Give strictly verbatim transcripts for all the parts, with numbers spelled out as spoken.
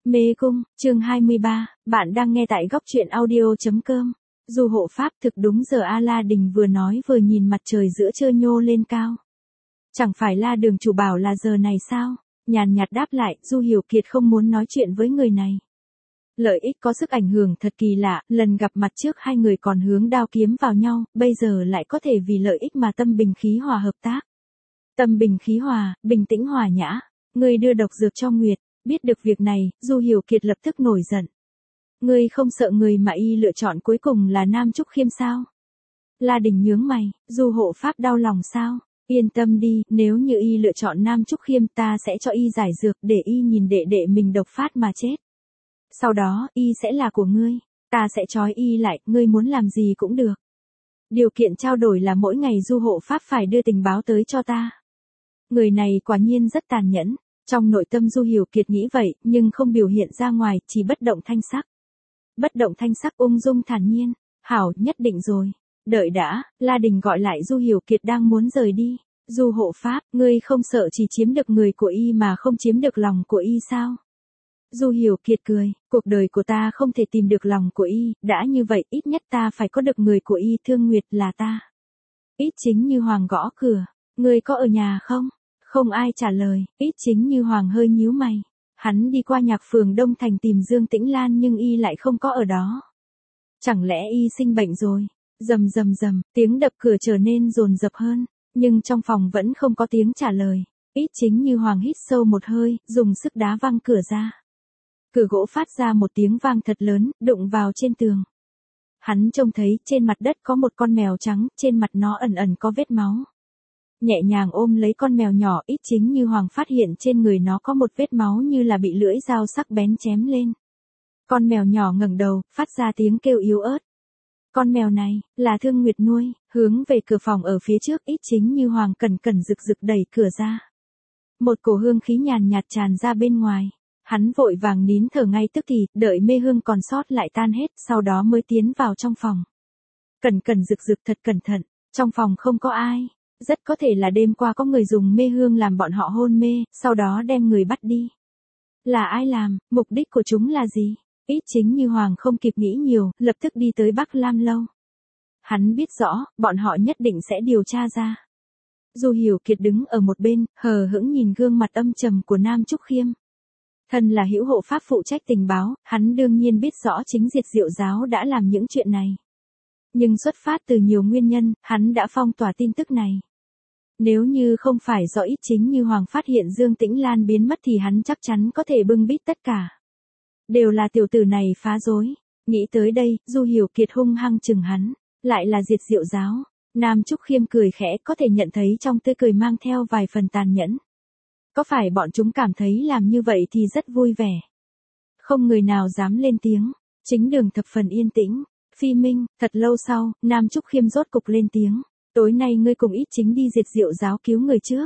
Mê cung, chương hai mươi ba, bạn đang nghe tại góc truyện audio.com. Du hộ pháp thực đúng giờ A La Đình vừa nói vừa nhìn mặt trời giữa trưa nhô lên cao. Chẳng phải La Đường chủ bảo là giờ này sao? Nhàn nhạt đáp lại, Du Hiểu Kiệt không muốn nói chuyện với người này. Lợi ích có sức ảnh hưởng thật kỳ lạ, lần gặp mặt trước hai người còn hướng đao kiếm vào nhau, bây giờ lại có thể vì lợi ích mà tâm bình khí hòa hợp tác. Tâm bình khí hòa, bình tĩnh hòa nhã, người đưa độc dược cho Nguyệt. Biết được việc này, Du Hiểu Kiệt lập tức nổi giận. Ngươi không sợ người mà y lựa chọn cuối cùng là Nam Trúc Khiêm sao? La Đình nhướng mày, Du hộ pháp đau lòng sao? Yên tâm đi, nếu như y lựa chọn Nam Trúc Khiêm ta sẽ cho y giải dược để y nhìn đệ đệ mình độc phát mà chết. Sau đó, y sẽ là của ngươi. Ta sẽ trói y lại, ngươi muốn làm gì cũng được. Điều kiện trao đổi là mỗi ngày Du hộ pháp phải đưa tình báo tới cho ta. Người này quả nhiên rất tàn nhẫn. Trong nội tâm Du Hiểu Kiệt nghĩ vậy, nhưng không biểu hiện ra ngoài, chỉ bất động thanh sắc. Bất động thanh sắc ung dung thản nhiên, hảo, nhất định rồi. Đợi đã, La Đình gọi lại Du Hiểu Kiệt đang muốn rời đi. Du hộ pháp, ngươi không sợ chỉ chiếm được người của y mà không chiếm được lòng của y sao? Du Hiểu Kiệt cười, cuộc đời của ta không thể tìm được lòng của y, đã như vậy ít nhất ta phải có được người của y. Thương Nguyệt là ta. Ít Chính Như Hoàng gõ cửa, ngươi có ở nhà không? Không ai trả lời, Ít Chính Như Hoàng hơi nhíu mày. Hắn đi qua nhạc phường Đông Thành tìm Dương Tĩnh Lan nhưng y lại không có ở đó. Chẳng lẽ y sinh bệnh rồi? Rầm rầm rầm, tiếng đập cửa trở nên dồn dập hơn, nhưng trong phòng vẫn không có tiếng trả lời. Ít Chính Như Hoàng hít sâu một hơi, dùng sức đá văng cửa ra. Cửa gỗ phát ra một tiếng vang thật lớn, đụng vào trên tường. Hắn trông thấy trên mặt đất có một con mèo trắng, trên mặt nó ẩn ẩn có vết máu. Nhẹ nhàng ôm lấy con mèo nhỏ, Ít Chính Như Hoàng phát hiện trên người nó có một vết máu như là bị lưỡi dao sắc bén chém lên. Con mèo nhỏ ngẩng đầu, phát ra tiếng kêu yếu ớt. Con mèo này, là Thương Nguyệt nuôi, hướng về cửa phòng ở phía trước, Ít Chính Như Hoàng cẩn cẩn rực rực đẩy cửa ra. Một cổ hương khí nhàn nhạt tràn ra bên ngoài. Hắn vội vàng nín thở ngay tức thì, đợi mê hương còn sót lại tan hết, sau đó mới tiến vào trong phòng. Cẩn cẩn rực rực thật cẩn thận, trong phòng không có ai. Rất có thể là đêm qua có người dùng mê hương làm bọn họ hôn mê, sau đó đem người bắt đi. Là ai làm, mục đích của chúng là gì? Ít Chính Như Hoàng không kịp nghĩ nhiều, lập tức đi tới Bắc Lam Lâu. Hắn biết rõ, bọn họ nhất định sẽ điều tra ra. Du Hiểu Kiệt đứng ở một bên, hờ hững nhìn gương mặt âm trầm của Nam Trúc Khiêm. Thân là hữu hộ pháp phụ trách tình báo, hắn đương nhiên biết rõ chính Diệt Diệu giáo đã làm những chuyện này. Nhưng xuất phát từ nhiều nguyên nhân, hắn đã phong tỏa tin tức này. Nếu như không phải do Ít Chính Như Hoàng phát hiện Dương Tĩnh Lan biến mất thì hắn chắc chắn có thể bưng bít tất cả. Đều là tiểu tử này phá rối. Nghĩ tới đây, Du Hiểu Kiệt hung hăng chừng hắn. Lại là Diệt Diệu giáo. Nam Trúc Khiêm cười khẽ, có thể nhận thấy trong tươi cười mang theo vài phần tàn nhẫn. Có phải bọn chúng cảm thấy làm như vậy thì rất vui vẻ? Không người nào dám lên tiếng. Chính đường thập phần yên tĩnh. Phi Minh, thật lâu sau, Nam Trúc Khiêm rốt cục lên tiếng. Tối nay ngươi cùng Ít Chính đi Diệt Diệu giáo cứu người trước.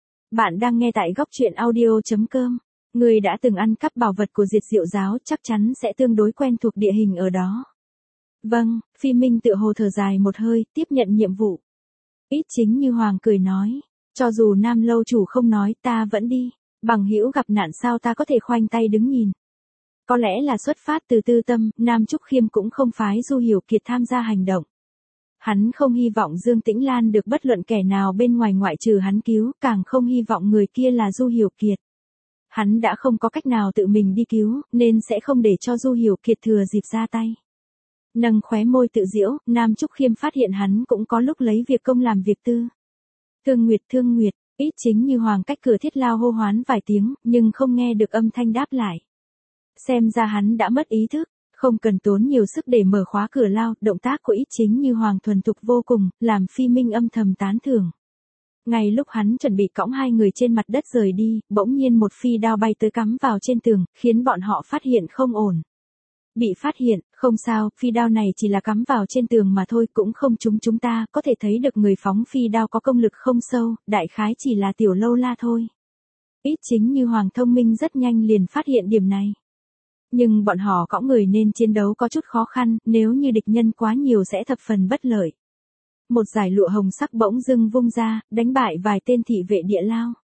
Bạn đang nghe tại góc truyện audio.com. Ngươi đã từng ăn cắp bảo vật của Diệt Diệu giáo chắc chắn sẽ tương đối quen thuộc địa hình ở đó. Vâng, Phi Minh tựa hồ thở dài một hơi, tiếp nhận nhiệm vụ. Ít Chính Như Hoàng cười nói. Cho dù Nam lâu chủ không nói ta vẫn đi. Bằng hữu gặp nạn sao ta có thể khoanh tay đứng nhìn. Có lẽ là xuất phát từ tư tâm, Nam Trúc Khiêm cũng không phái Du Hiểu Kiệt tham gia hành động. Hắn không hy vọng Dương Tĩnh Lan được bất luận kẻ nào bên ngoài ngoại trừ hắn cứu, càng không hy vọng người kia là Du Hiểu Kiệt. Hắn đã không có cách nào tự mình đi cứu, nên sẽ không để cho Du Hiểu Kiệt thừa dịp ra tay. Nâng khóe môi tự giễu, Nam Trúc Khiêm phát hiện hắn cũng có lúc lấy việc công làm việc tư. Thương Nguyệt, Thương Nguyệt, Ít Chính Như Hoàng cách cửa thiết lao hô hoán vài tiếng, nhưng không nghe được âm thanh đáp lại. Xem ra hắn đã mất ý thức. Không cần tốn nhiều sức để mở khóa cửa lao, động tác của Ít Chính Như Hoàng thuần thục vô cùng, làm Phi Minh âm thầm tán thưởng. Ngay lúc hắn chuẩn bị cõng hai người trên mặt đất rời đi, bỗng nhiên một phi đao bay tới cắm vào trên tường, khiến bọn họ phát hiện không ổn. Bị phát hiện, không sao, phi đao này chỉ là cắm vào trên tường mà thôi, cũng không trúng chúng ta, có thể thấy được người phóng phi đao có công lực không sâu, đại khái chỉ là tiểu lâu la thôi. Ít Chính Như Hoàng thông minh rất nhanh liền phát hiện điểm này. Nhưng bọn họ cõng người nên chiến đấu có chút khó khăn, nếu như địch nhân quá nhiều sẽ thập phần bất lợi. Một dải lụa hồng sắc bỗng dưng vung ra, đánh bại vài tên thị vệ địa lao.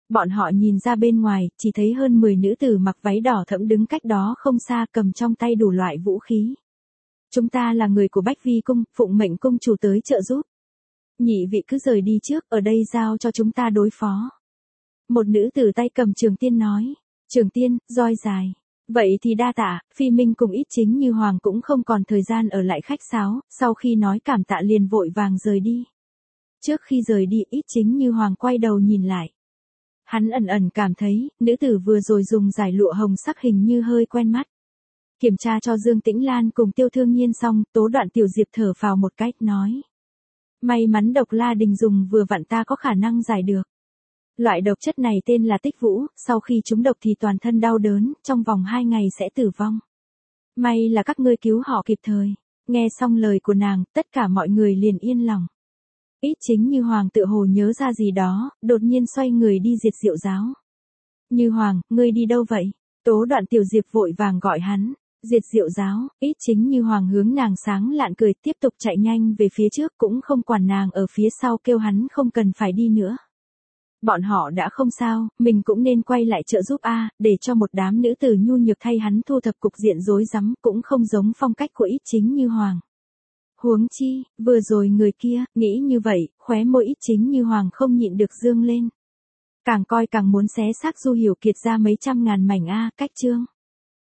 Bọn họ nhìn ra bên ngoài, chỉ thấy hơn mười nữ tử mặc váy đỏ thẫm đứng cách đó không xa cầm trong tay đủ loại vũ khí. Chúng ta là người của Bách Vi Cung, phụng mệnh cung chủ tới trợ giúp. Nhị vị cứ rời đi trước, ở đây giao cho chúng ta đối phó. Một nữ tử tay cầm trường tiên nói. Trường tiên, roi dài. Vậy thì đa tạ, Phi Minh cùng Ít Chính Như Hoàng cũng không còn thời gian ở lại khách sáo, sau khi nói cảm tạ liền vội vàng rời đi. Trước khi rời đi, Ít Chính Như Hoàng quay đầu nhìn lại. Hắn ẩn ẩn cảm thấy, nữ tử vừa rồi dùng giải lụa hồng sắc hình như hơi quen mắt. Kiểm tra cho Dương Tĩnh Lan cùng Tiêu Thương Nhiên xong, Tố Đoạn Tiểu Diệp thở phào một cách nói. May mắn độc La Đình dùng vừa vặn ta có khả năng giải được. Loại độc chất này tên là tích vũ, sau khi trúng độc thì toàn thân đau đớn, trong vòng hai ngày sẽ tử vong. May là các ngươi cứu họ kịp thời. Nghe xong lời của nàng, tất cả mọi người liền yên lòng. Ít Chính Như Hoàng tự hồ nhớ ra gì đó, đột nhiên xoay người đi diệt Diệu giáo. Như Hoàng, ngươi đi đâu vậy? Tố Đoạn Tiểu Diệp vội vàng gọi hắn. Diệt Diệu giáo, Ít Chính Như Hoàng hướng nàng sáng lạn cười tiếp tục chạy nhanh về phía trước cũng không quản nàng ở phía sau kêu hắn không cần phải đi nữa. Bọn họ đã không sao, mình cũng nên quay lại trợ giúp a, để cho một đám nữ tử nhu nhược thay hắn thu thập cục diện rối rắm cũng không giống phong cách của Ít Chính Như Hoàng. Huống chi, vừa rồi người kia, nghĩ như vậy, khóe môi Ít Chính Như Hoàng không nhịn được dương lên. Càng coi càng muốn xé xác Du Hiểu Kiệt ra mấy trăm ngàn mảnh a, cách chương.